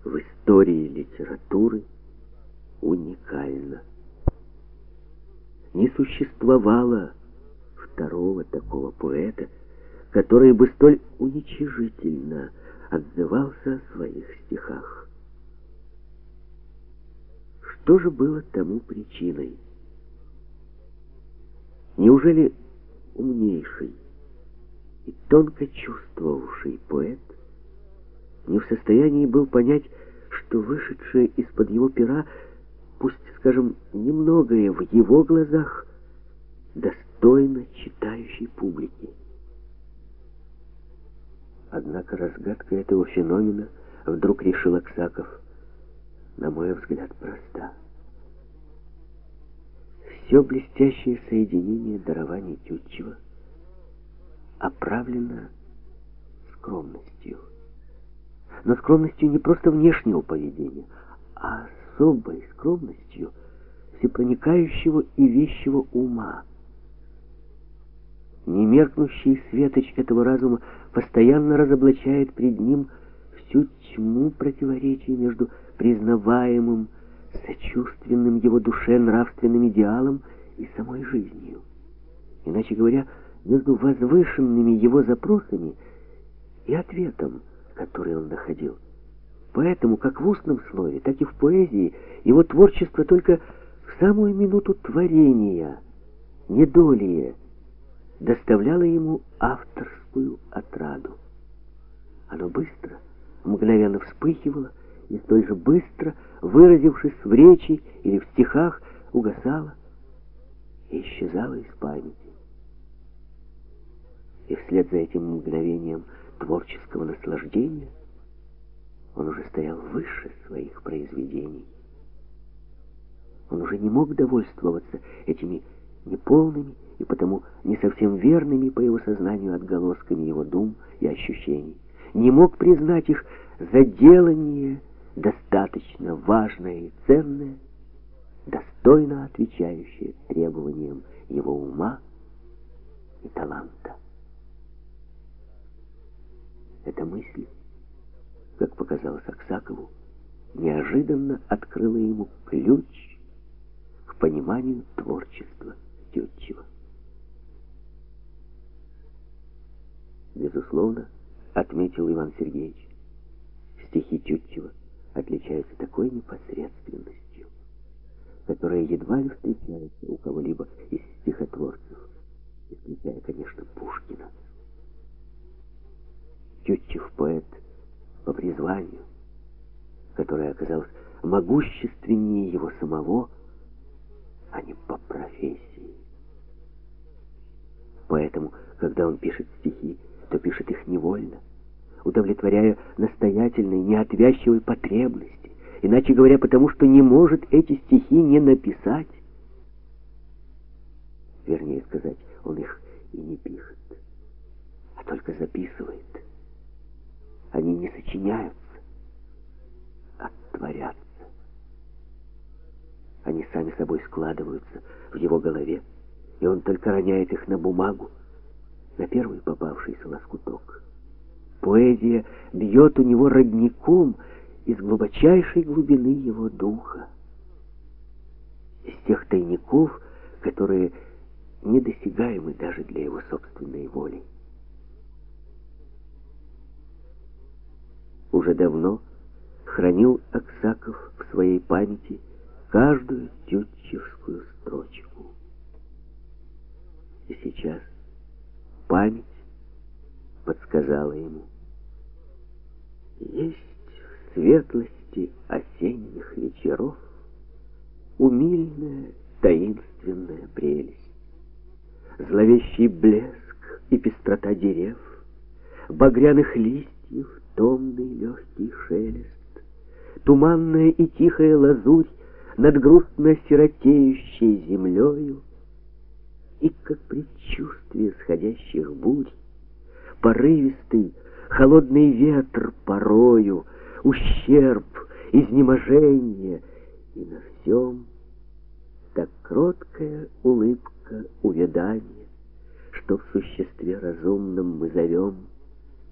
в истории литературы уникальна. Не существовало второго такого поэта, который бы столь уничижительно отзывался о своих стихах. Что же было тому причиной? Неужели умнейший и тонко чувствовавший поэт не в состоянии был понять, что вышедшее из-под его пера, пусть, скажем, немногое в его глазах, достойно читающей публики? Однако разгадка этого феномена, вдруг решил Аксаков, на мой взгляд, проста. Все блестящее соединение дарований Тютчева оправлено скромностью. Но скромностью не просто внешнего поведения, а особой скромностью всепроникающего и вещего ума. Немеркнущий светоч этого разума постоянно разоблачает пред ним всю тьму противоречий между признаваемым, сочувственным его душе нравственным идеалом и самой жизнью. Иначе говоря, между возвышенными его запросами и ответом, который он находил. Поэтому, как в устном слове, так и в поэзии, его творчество только в самую минуту творения, недолее, доставляло ему авторскую отраду. Оно быстро, мгновенно вспыхивало, и столь же быстро, выразившись в речи или в стихах, угасало и исчезало из памяти. И вслед за этим мгновением творческого наслаждения он уже стоял выше своих произведений. Он уже не мог довольствоваться этими неполными и потому не совсем верными по его сознанию отголосками его дум и ощущений. Не мог признать их за делание достаточно важное и ценное, достойно отвечающее требованиям его ума и таланта. Эта мысль, как показалось Аксакову, неожиданно открыла ему ключ к пониманию творчества Тютчева. Безусловно, отметил Иван Сергеевич, стихи Тютчева отличаются такой непосредственностью, которая едва ли встречается у кого-либо из стихотворцев, исключая, конечно, Пушкина. Тютчев поэт по призванию, которое оказалось могущественнее его самого, а не по профессии. Поэтому, когда он пишет стихи, то пишет их невольно, удовлетворяя настоятельной, неотвязчивой потребности, иначе говоря, потому что не может эти стихи не написать. Вернее сказать, он их и не пишет, а только записывает. Они не сочиняются, а творятся. Они сами собой складываются в его голове, и он только роняет их на бумагу, на первый попавшийся лоскуток. Поэзия бьет у него родником из глубочайшей глубины его духа, из тех тайников, которые недосягаемы даже для его собственной воли. Уже давно хранил Аксаков в своей памяти каждую тютчевскую строчку. И сейчас память подсказала ему: есть в светлости осенних вечеров умильная таинственная прелесть, зловещий блеск и пестрота дерев, багряных листьев томный легкий шелест, туманная и тихая лазурь над грустно сиротеющей землею, и как предчувствие сходящих бурь, порывистый холодный ветер порою, ущерб, изнеможение, и на всем так кроткая улыбка увядания, что в существе разумном мы зовем